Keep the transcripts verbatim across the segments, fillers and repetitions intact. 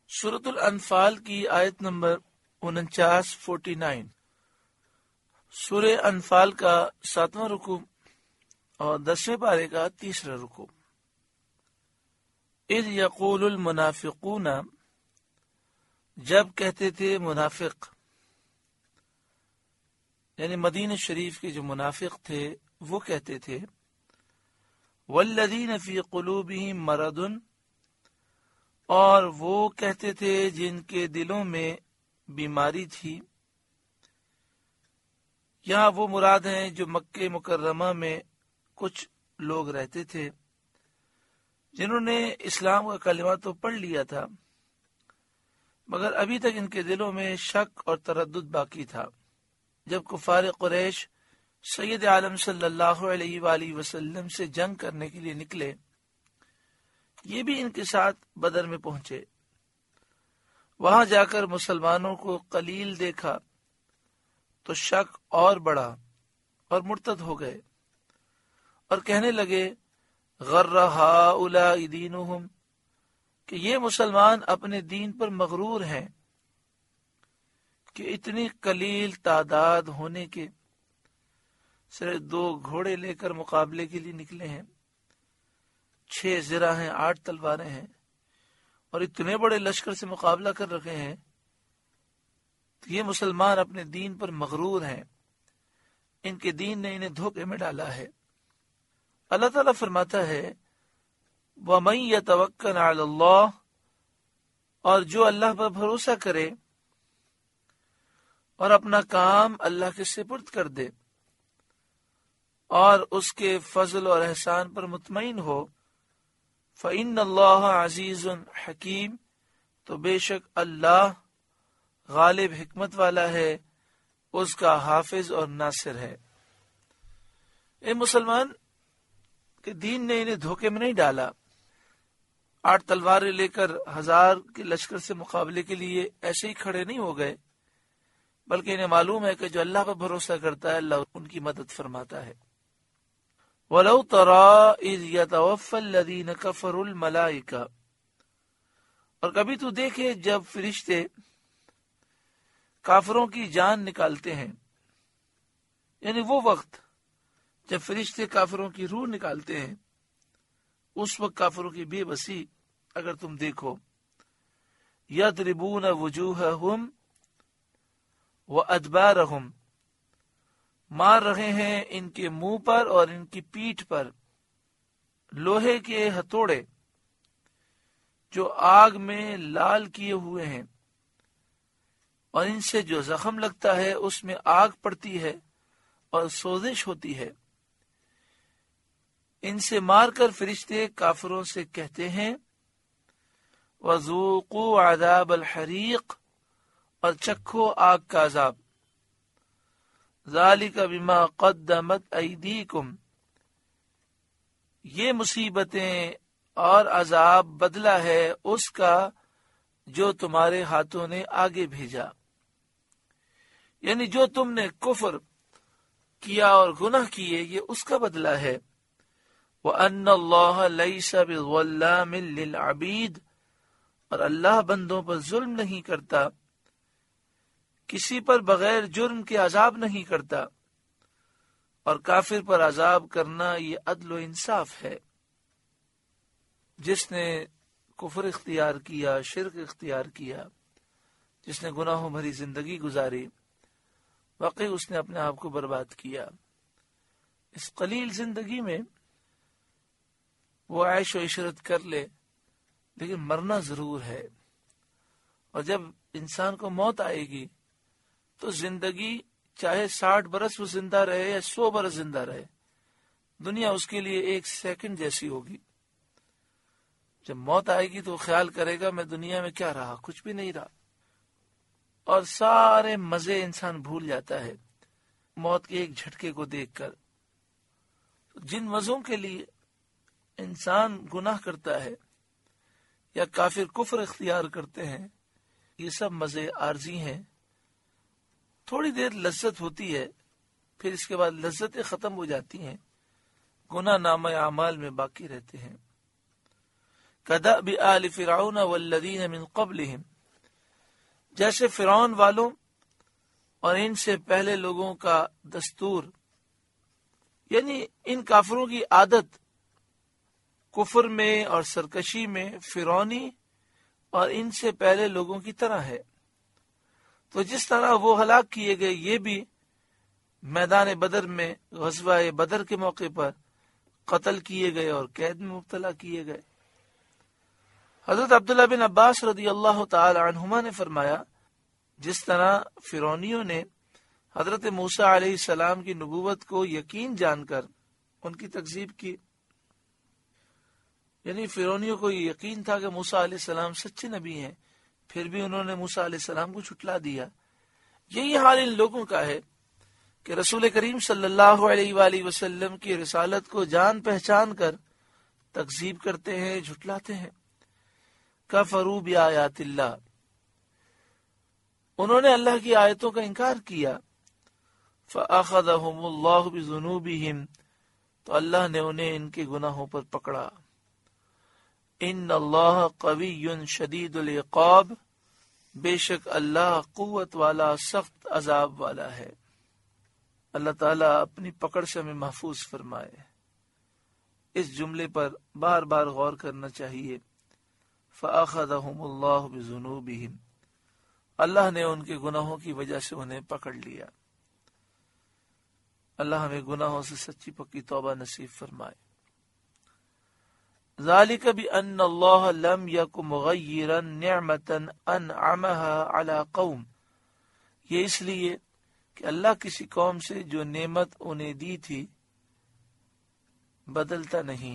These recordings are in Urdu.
سورۃ الانفال کی آیت نمبر انچاس فورٹی نائن سورہ انفال کا ساتواں رکوع اور دسویں پارے کا تیسرا رکوع۔ اذ یقول المنافقون، جب کہتے تھے منافق، یعنی مدینہ شریف کے جو منافق تھے وہ کہتے تھے، والذین فی قلوبہم مرض، اور وہ کہتے تھے جن کے دلوں میں بیماری تھی۔ یہاں وہ مراد ہیں جو مکہ مکرمہ میں کچھ لوگ رہتے تھے جنہوں نے اسلام کا کلمہ تو پڑھ لیا تھا، مگر ابھی تک ان کے دلوں میں شک اور تردد باقی تھا۔ جب کفار قریش سید عالم صلی اللہ علیہ وآلہ وسلم سے جنگ کرنے کے لیے نکلے، یہ بھی ان کے ساتھ بدر میں پہنچے۔ وہاں جا کر مسلمانوں کو قلیل دیکھا تو شک اور بڑھا اور مرتد ہو گئے اور کہنے لگے غر ہؤلاء دینہم، کہ یہ مسلمان اپنے دین پر مغرور ہیں کہ اتنی قلیل تعداد ہونے کے صرف دو گھوڑے لے کر مقابلے کے لیے نکلے ہیں، چھ زرہ ہیں، آٹھ تلواریں ہیں، اور اتنے بڑے لشکر سے مقابلہ کر رکھے ہیں، تو یہ مسلمان اپنے دین پر مغرور ہیں، ان کے دین نے انہیں دھوکے میں ڈالا ہے۔ اللہ تعالیٰ فرماتا ہے وَمَن يَتَوَکَّلْ عَلَى اللَّهِ، اور جو اللہ پر بھروسہ کرے اور اپنا کام اللہ کے سپرد کر دے اور اس کے فضل اور احسان پر مطمئن ہو، فَإِنَّ اللَّهَ عَزِيزٌ حَكِيمٌ، تو بے شک اللہ غالب حکمت والا ہے، اس کا حافظ اور ناصر ہے۔ اے مسلمان کہ دین نے انہیں دھوکے میں نہیں ڈالا، آٹھ تلواریں لے کر ہزار کے لشکر سے مقابلے کے لیے ایسے ہی کھڑے نہیں ہو گئے، بلکہ انہیں معلوم ہے کہ جو اللہ پر بھروسہ کرتا ہے اللہ ان کی مدد فرماتا ہے۔ وَلَوْ تَرَىٰ إِذْ يَتَوَفَّى الَّذِينَ كَفَرُوا الْمَلَائِكَةَ، اور کبھی تو دیکھے جب فرشتے کافروں کی جان نکالتے ہیں، یعنی وہ وقت جب فرشتے کافروں کی روح نکالتے ہیں، اس وقت کافروں کی بے بسی اگر تم دیکھو، یضربون وجوہہم وادبارہم، مار رہے ہیں ان کے منہ پر اور ان کی پیٹھ پر لوہے کے ہتھوڑے جو آگ میں لال کیے ہوئے ہیں، اور ان سے جو زخم لگتا ہے اس میں آگ پڑتی ہے اور سوزش ہوتی ہے۔ ان سے مار کر فرشتے کافروں سے کہتے ہیں وَذُوقُوا عَذَابَ الْحَرِيقِ، اور چکھو آگ کا عذاب، ذَلِكَ بِمَا قَدَّمَتْ أَيْدِيكُمْ، یہ مصیبتیں اور عذاب بدلہ ہے اس کا جو تمہارے ہاتھوں نے آگے بھیجا، یعنی جو تم نے کفر کیا اور گناہ کیے یہ اس کا بدلہ ہے۔ وَأَنَّ اللَّهَ لَيْسَ بِظَلَّامٍ لِّلْعَبِيدِ، اور اللہ بندوں پر ظلم نہیں کرتا، کسی پر بغیر جرم کے عذاب نہیں کرتا، اور کافر پر عذاب کرنا یہ عدل و انصاف ہے۔ جس نے کفر اختیار کیا، شرک اختیار کیا، جس نے گناہوں بھری زندگی گزاری، واقعی اس نے اپنے آپ کو برباد کیا۔ اس قلیل زندگی میں وہ عیش و عشرت کر لے، لیکن مرنا ضرور ہے، اور جب انسان کو موت آئے گی تو زندگی چاہے ساٹھ برس وہ زندہ رہے یا سو برس زندہ رہے، دنیا اس کے لیے ایک سیکنڈ جیسی ہوگی۔ جب موت آئے گی تو خیال کرے گا میں دنیا میں کیا رہا، کچھ بھی نہیں رہا، اور سارے مزے انسان بھول جاتا ہے موت کے ایک جھٹکے کو دیکھ کر۔ جن مزوں کے لیے انسان گناہ کرتا ہے یا کافر کفر اختیار کرتے ہیں، یہ سب مزے عارضی ہیں، تھوڑی دیر لذت ہوتی ہے، پھر اس کے بعد لذتیں ختم ہو جاتی ہیں، گناہ نامہ اعمال میں باقی رہتے ہیں۔ کدأب آل فرعون والذین من قبلہم، جیسے فرعون والوں اور ان سے پہلے لوگوں کا دستور، یعنی ان کافروں کی عادت کفر میں اور سرکشی میں فرعونی اور ان سے پہلے لوگوں کی طرح ہے۔ تو جس طرح وہ ہلاک کیے گئے، یہ بھی میدان بدر میں غزوہ بدر کے موقع پر قتل کیے گئے اور قید میں مبتلا کیے گئے۔ حضرت عبداللہ بن عباس رضی اللہ تعالی عنہما نے فرمایا، جس طرح فرعونیوں نے حضرت موسیٰ علیہ السلام کی نبوت کو یقین جان کر ان کی تکذیب کی، یعنی فرعونیوں کو یہ یقین تھا کہ موسیٰ علیہ السلام سچے نبی ہیں، پھر بھی انہوں نے موسیٰ علیہ السلام کو جھٹلا دیا۔ یہی حال ان لوگوں کا ہے کہ رسول کریم صلی اللہ علیہ وآلہ وسلم کی رسالت کو جان پہچان کر تکذیب کرتے ہیں، جھٹلاتے ہیں۔ کفروا بآیات اللہ، انہوں نے اللہ کی آیتوں کا انکار کیا۔ فأخذهم اللہ بذنوبہم، تو اللہ نے انہیں ان کے گناہوں پر پکڑا۔ ان اللہ قوی شدید العقاب، بے شک اللہ قوت والا، سخت عذاب والا ہے۔ اللہ تعالیٰ اپنی پکڑ سے ہمیں محفوظ فرمائے۔ اس جملے پر بار بار غور کرنا چاہیے۔ فأخذهم اللہ بذنوبہم، اللہ نے ان کے گناہوں کی وجہ سے انہیں پکڑ لیا۔ اللہ ہمیں گناہوں سے سچی پکی توبہ نصیب فرمائے۔ ذالک بأن اللہ لم یک مغیرا نعمتا انعمها على قوم، یہ اس لیے کہ اللہ کسی قوم سے جو نعمت انہیں دی تھی بدلتا نہیں،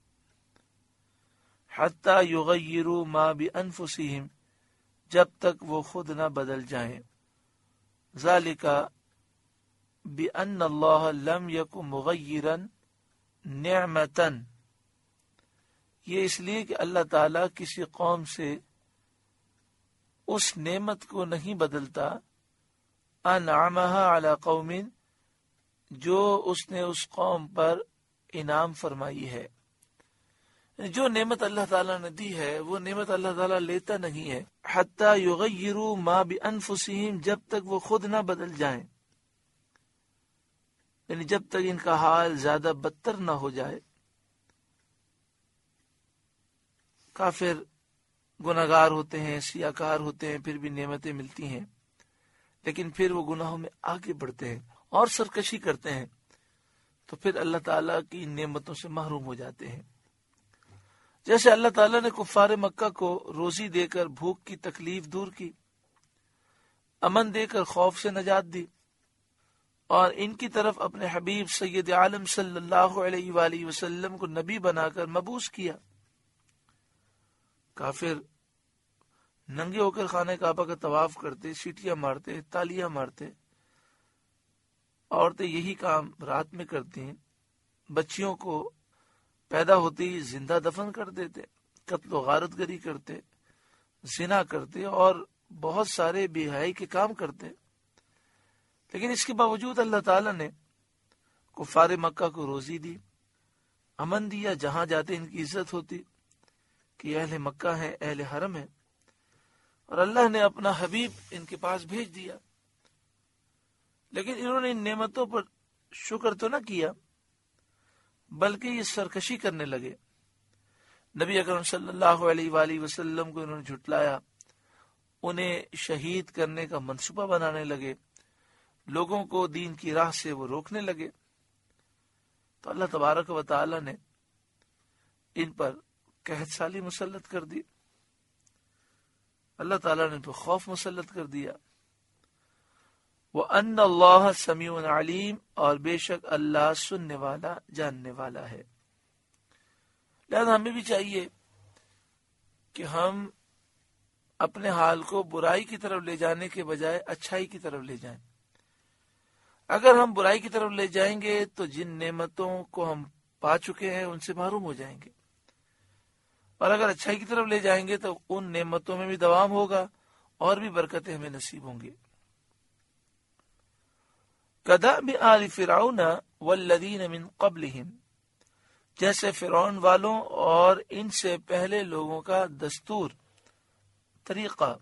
حتی یغیروا ما بانفسہم، جب تک وہ خود نہ بدل جائیں۔ ذالک بأن اللہ لم یک مغیرا نعمتا، یہ اس لیے کہ اللہ تعالیٰ کسی قوم سے اس نعمت کو نہیں بدلتا، انعمها علی قوم، جو اس نے اس قوم پر انعام فرمائی ہے۔ جو نعمت اللہ تعالیٰ نے دی ہے وہ نعمت اللہ تعالیٰ لیتا نہیں ہے۔ حتی یغیروا ما بانفسہم، جب تک وہ خود نہ بدل جائیں، یعنی جب تک ان کا حال زیادہ بدتر نہ ہو جائے۔ کافر گناہگار ہوتے ہیں، سیاکار ہوتے ہیں، پھر بھی نعمتیں ملتی ہیں، لیکن پھر وہ گناہوں میں آگے بڑھتے ہیں اور سرکشی کرتے ہیں، تو پھر اللہ تعالیٰ کی نعمتوں سے محروم ہو جاتے ہیں۔ جیسے اللہ تعالیٰ نے کفار مکہ کو روزی دے کر بھوک کی تکلیف دور کی، امن دے کر خوف سے نجات دی، اور ان کی طرف اپنے حبیب سید عالم صلی اللہ علیہ وآلہ وسلم کو نبی بنا کر مبعوث کیا۔ کافر ننگے ہو کر خانہ کعبہ کا طواف کرتے، سیٹیاں مارتے، تالیاں مارتے، عورتیں یہی کام رات میں کرتی ہیں، بچیوں کو پیدا ہوتے ہی زندہ دفن کر دیتے، قتل و غارت گری کرتے، زنا کرتے اور بہت سارے بے حیائی کے کام کرتے۔ لیکن اس کے باوجود اللہ تعالیٰ نے کفار مکہ کو روزی دی، امن دیا، جہاں جاتے ان کی عزت ہوتی کہ اہل مکہ ہیں، اہل حرم ہیں، اور اللہ نے اپنا حبیب ان کے پاس بھیج دیا۔ لیکن انہوں نے ان نعمتوں پر شکر تو نہ کیا، بلکہ یہ سرکشی کرنے لگے۔ نبی اکرم صلی اللہ علیہ وآلہ وسلم کو انہوں نے جھٹلایا، انہیں شہید کرنے کا منصوبہ بنانے لگے، لوگوں کو دین کی راہ سے وہ روکنے لگے۔ تو اللہ تبارک و تعالی نے ان پر قحط سالی مسلط کر دی، اللہ تعالیٰ نے ان پر خوف مسلط کر دیا۔ وَأَنَّ اللَّهَ سَمِيعٌ عَلِيمٌ، اور بے شک اللہ سننے والا، جاننے والا ہے۔ لہذا ہمیں بھی چاہیے کہ ہم اپنے حال کو برائی کی طرف لے جانے کے بجائے اچھائی کی طرف لے جائیں۔ اگر ہم برائی کی طرف لے جائیں گے تو جن نعمتوں کو ہم پا چکے ہیں ان سے محروم ہو جائیں گے، اور اگر اچھائی کی طرف لے جائیں گے تو ان نعمتوں میں بھی دوام ہوگا اور بھی برکتیں ہمیں نصیب ہوں گی۔ کدأب آل فرعون والذین من قبلہم، جیسے فرعون والوں اور ان سے پہلے لوگوں کا دستور طریقہ.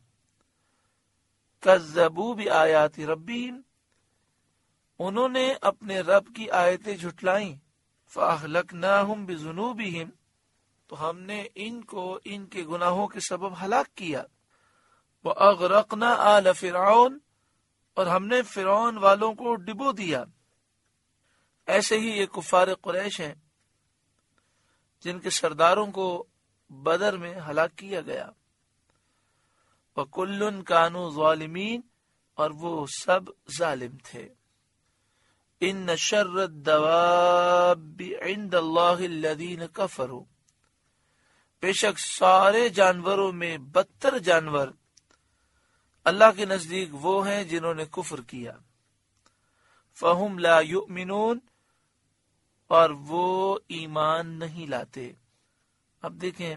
کذبوا بآیات ربہم، انہوں نے اپنے رب کی آیتیں جھٹلائیں. فأہلکناہم بذنوبہم، تو ہم نے ان کو ان کے گناہوں کے سبب ہلاک کیا. وأغرقنا آل فرعون، اور ہم نے فرعون والوں کو ڈبو دیا. ایسے ہی یہ کفار قریش ہیں جن کے سرداروں کو بدر میں ہلاک کیا گیا. وَكُلٌّ كَانُوا ظَالِمِينَ، اور وہ سب ظالم تھے. إِنَّ شَرَّ الدَّوَابِّ عِندَ اللَّهِ الَّذِينَ كَفَرُوا، بے شک سارے جانوروں میں بدتر جانور اللہ کے نزدیک وہ ہیں جنہوں نے کفر کیا. فَهُمْ لَا يُؤْمِنُونَ، اور وہ ایمان نہیں لاتے. اب دیکھیں،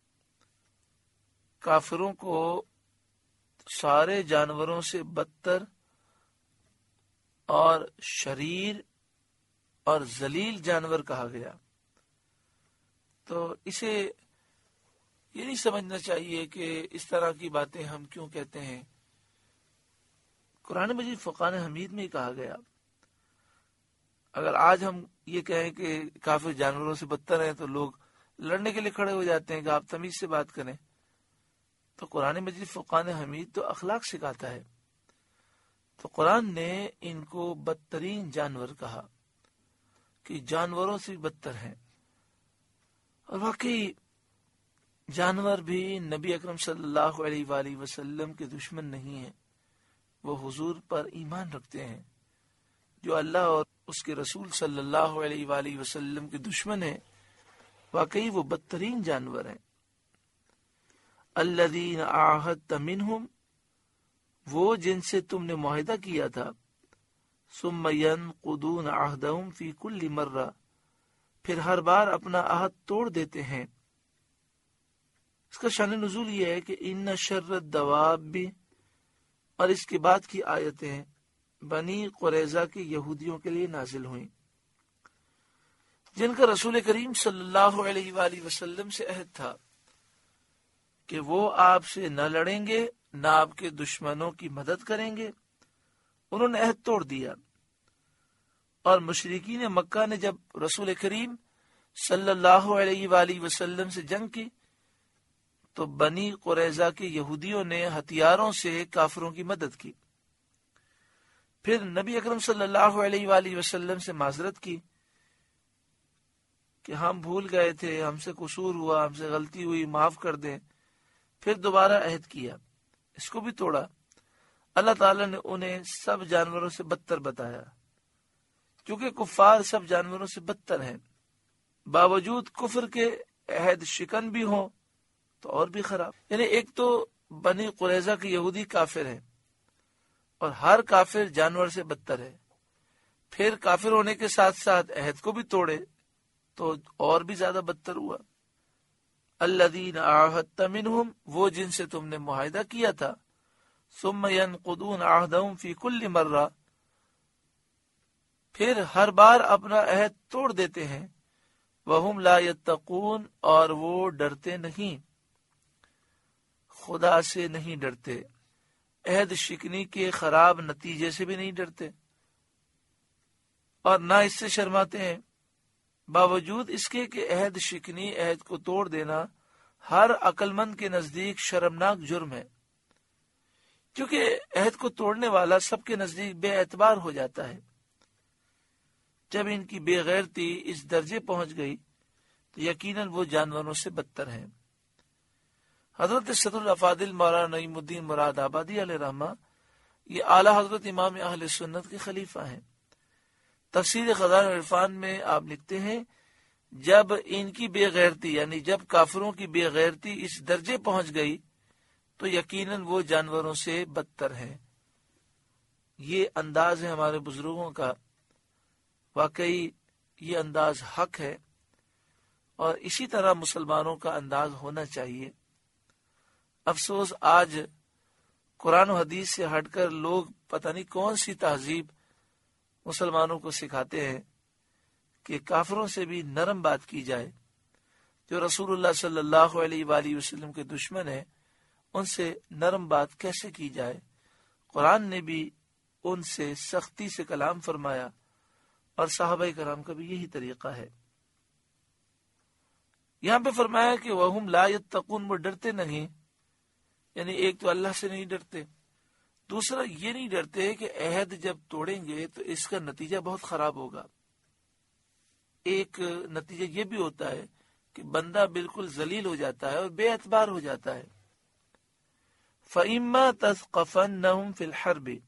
کافروں کو سارے جانوروں سے بدتر اور شریر اور ذلیل جانور کہا گیا. تو اسے یہ نہیں سمجھنا چاہیے کہ اس طرح کی باتیں ہم کیوں کہتے ہیں. قرآن مجید فرقان حمید میں ہی کہا گیا. اگر آج ہم یہ کہیں کہ کافر جانوروں سے بدتر ہیں تو لوگ لڑنے کے لیے کھڑے ہو جاتے ہیں کہ آپ تمیز سے بات کریں. تو قرآن مجید فرقان حمید تو اخلاق سکھاتا ہے. تو قرآن نے ان کو بدترین جانور کہا کہ جانوروں سے بدتر ہیں. اور واقعی جانور بھی نبی اکرم صلی اللہ علیہ وآلہ وسلم کے دشمن نہیں ہیں. وہ حضور پر ایمان رکھتے ہیں. جو اللہ اور اس کے رسول صلی اللہ علیہ وآلہ وسلم کے دشمن ہیں، واقعی وہ بدترین جانور ہیں. الذین عاہدت منہم، وہ جن سے تم نے معاہدہ کیا تھا. ثم ینقضون عہدہم فی کل مرہ، پھر ہر بار اپنا عہد توڑ دیتے ہیں. اس کا شان نزول یہ ہے کہ ان شر الدواب، اور اس کے بعد کی آیتیں بنی قریظہ کے یہودیوں کے لیے نازل ہوئیں، جن کا رسول کریم صلی اللہ علیہ وآلہ وسلم سے عہد تھا کہ وہ آپ سے نہ لڑیں گے، نہ آپ کے دشمنوں کی مدد کریں گے. انہوں نے عہد توڑ دیا. اور مشرکین مکہ نے جب رسول کریم صلی اللہ علیہ وآلہ وسلم سے جنگ کی تو بنی قریظہ کے یہودیوں نے ہتھیاروں سے کافروں کی مدد کی. پھر نبی اکرم صلی اللہ علیہ وآلہ وسلم سے معذرت کی کہ ہم بھول گئے تھے، ہم سے قصور ہوا، ہم سے غلطی ہوئی، معاف کر دیں. پھر دوبارہ عہد کیا، اس کو بھی توڑا. اللہ تعالیٰ نے انہیں سب جانوروں سے بدتر بتایا، کیونکہ کفار سب جانوروں سے بدتر ہیں. باوجود کفر کے عہد شکن بھی ہوں تو اور بھی خراب. یعنی ایک تو بنی قریظہ کے یہودی کافر ہیں اور ہر کافر جانور سے بدتر ہے. پھر کافر ہونے کے ساتھ ساتھ عہد کو بھی توڑے تو اور بھی زیادہ بدتر ہوا. الذین عاہدت منہم، وہ جن سے تم نے معاہدہ کیا تھا. ثم ینقضون عہدہم فی کل مرہ، پھر ہر بار اپنا عہد توڑ دیتے ہیں. وہم لا یتقون، اور وہ ڈرتے نہیں، خدا سے نہیں ڈرتے. عہد شکنی کے خراب نتیجے سے بھی نہیں ڈرتے اور نہ اس سے شرماتے ہیں. باوجود اس کے کہ عہد شکنی، عہد کو توڑ دینا، ہر عقل مند کے نزدیک شرمناک جرم ہے، کیونکہ عہد کو توڑنے والا سب کے نزدیک بے اعتبار ہو جاتا ہے. جب ان کی بے غیرتی اس درجے پہنچ گئی تو یقیناً وہ جانوروں سے بدتر ہیں. حضرت صدر الافاضل مولانا نعیم الدین مراد آبادی علیہ رحمہ یہ اعلیٰ حضرت امام اہل سنت کے خلیفہ ہیں. تفسیر خزائن عرفان میں آپ لکھتے ہیں، جب ان کی بے غیرتی یعنی جب کافروں کی بے غیرتی اس درجے پہنچ گئی تو یقیناً وہ جانوروں سے بدتر ہیں. یہ انداز ہے ہمارے بزرگوں کا. واقعی یہ انداز حق ہے اور اسی طرح مسلمانوں کا انداز ہونا چاہیے. افسوس آج قرآن و حدیث سے ہٹ کر لوگ پتہ نہیں کون سی تہذیب مسلمانوں کو سکھاتے ہیں کہ کافروں سے بھی نرم بات کی جائے. جو رسول اللہ صلی اللہ علیہ وآلہ وسلم کے دشمن ہیں ان سے نرم بات کیسے کی جائے؟ قرآن نے بھی ان سے سختی سے کلام فرمایا اور صحابہ کرام کا بھی یہی طریقہ ہے. یہاں پہ فرمایا کہ وَهُمْ لَا يَتَّقُونَ، وہ ڈرتے نہیں. یعنی ایک تو اللہ سے نہیں ڈرتے، دوسرا یہ نہیں ڈرتے کہ عہد جب توڑیں گے تو اس کا نتیجہ بہت خراب ہوگا. ایک نتیجہ یہ بھی ہوتا ہے کہ بندہ بالکل ذلیل ہو جاتا ہے اور بے اعتبار ہو جاتا ہے. فَإِمَّا تَثْقَفَنَّهُمْ فِي الْحَرْبِ،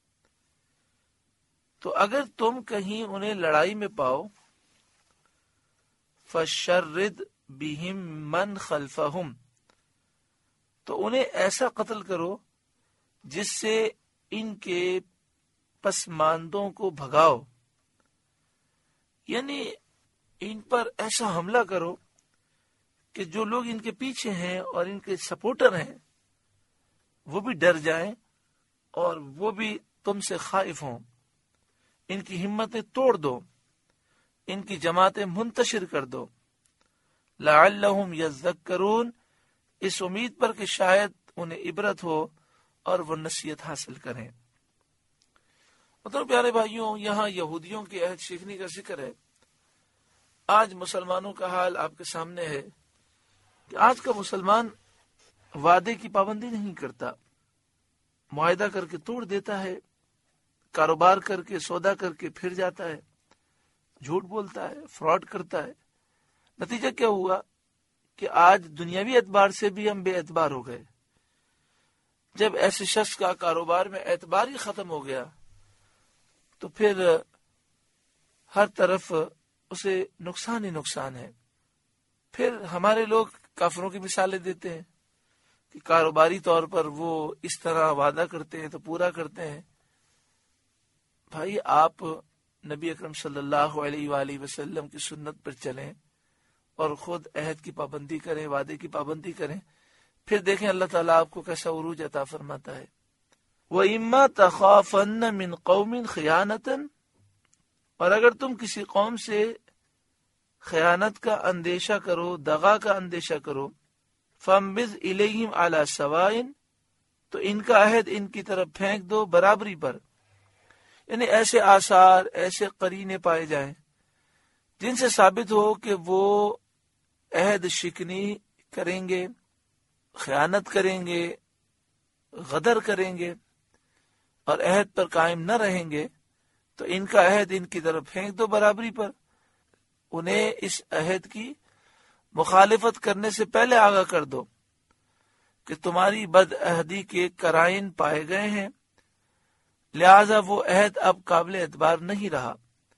تو اگر تم کہیں انہیں لڑائی میں پاؤ، فَشَرِّدْ بِهِمْ مَنْ خَلْفَهُمْ، تو انہیں ایسا قتل کرو جس سے ان کے پسماندوں کو بھگاؤ. یعنی ان پر ایسا حملہ کرو کہ جو لوگ ان کے پیچھے ہیں اور ان کے سپورٹر ہیں وہ بھی ڈر جائیں اور وہ بھی تم سے خائف ہوں. ان کی ہمتیں توڑ دو، ان کی جماعتیں منتشر کر دو. لعلہم یذکرون، اس امید پر کہ شاید انہیں عبرت ہو اور وہ نصیحت حاصل کریں. مطلب پیارے بھائیوں، یہاں یہودیوں کے عہد شکنی کا ذکر ہے. آج مسلمانوں کا حال آپ کے سامنے ہے کہ آج کا مسلمان وعدے کی پابندی نہیں کرتا، معاہدہ کر کے توڑ دیتا ہے، کاروبار کر کے سودا کر کے پھر جاتا ہے، جھوٹ بولتا ہے، فراڈ کرتا ہے. نتیجہ کیا ہوا کہ آج دنیاوی اعتبار سے بھی ہم بے اعتبار ہو گئے. جب ایسے شخص کا کاروبار میں اعتبار ہی ختم ہو گیا تو پھر ہر طرف اسے نقصان ہی نقصان ہے. پھر ہمارے لوگ کافروں کی مثالیں دیتے ہیں کہ کاروباری طور پر وہ اس طرح وعدہ کرتے ہیں تو پورا کرتے ہیں. بھائی آپ نبی اکرم صلی اللہ علیہ وآلہ وسلم کی سنت پر چلیں اور خود عہد کی پابندی کریں، وعدے کی پابندی کریں، پھر دیکھیں اللہ تعالیٰ آپ کو کیسا عروج عطا فرماتا ہے. وَإِمَّا تَخَافَنَّ مِنْ قَوْمٍ خِيَانَةً، اور اگر تم کسی قوم سے خیانت کا اندیشہ کرو، دغا کا اندیشہ کرو، فَانبِذْ إِلَيْهِمْ عَلَى سَوَائٍ، تو ان کا عہد ان کی طرف پھینک دو برابری پر. یعنی ایسے آثار، ایسے قرینے پائے جائیں جن سے ثابت ہو کہ وہ عہد شکنی کریں گے، خیانت کریں گے، غدر کریں گے اور عہد پر قائم نہ رہیں گے، تو ان کا عہد ان کی طرف پھینک دو برابری پر. انہیں اس عہد کی مخالفت کرنے سے پہلے آگاہ کر دو کہ تمہاری بد عہدی کے قرائن پائے گئے ہیں، لہذا وہ عہد اب قابل اعتبار نہیں رہا،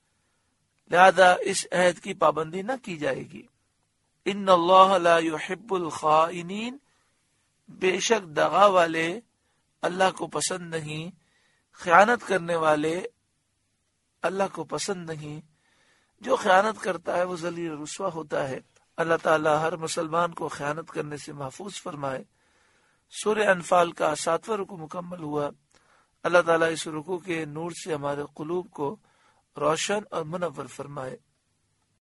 لہذا اس عہد کی پابندی نہ کی جائے گی. ان اللہ لا يحب الخائنین، بے شک دغا والے اللہ کو پسند نہیں، خیانت کرنے والے اللہ کو پسند نہیں. جو خیانت کرتا ہے وہ ذلیل رسوا ہوتا ہے. اللہ تعالی ہر مسلمان کو خیانت کرنے سے محفوظ فرمائے. سورہ انفال کا ساتواں رکوع مکمل ہوا. اللہ تعالیٰ اس رکوع کے نور سے ہمارے قلوب کو روشن اور منور فرمائے.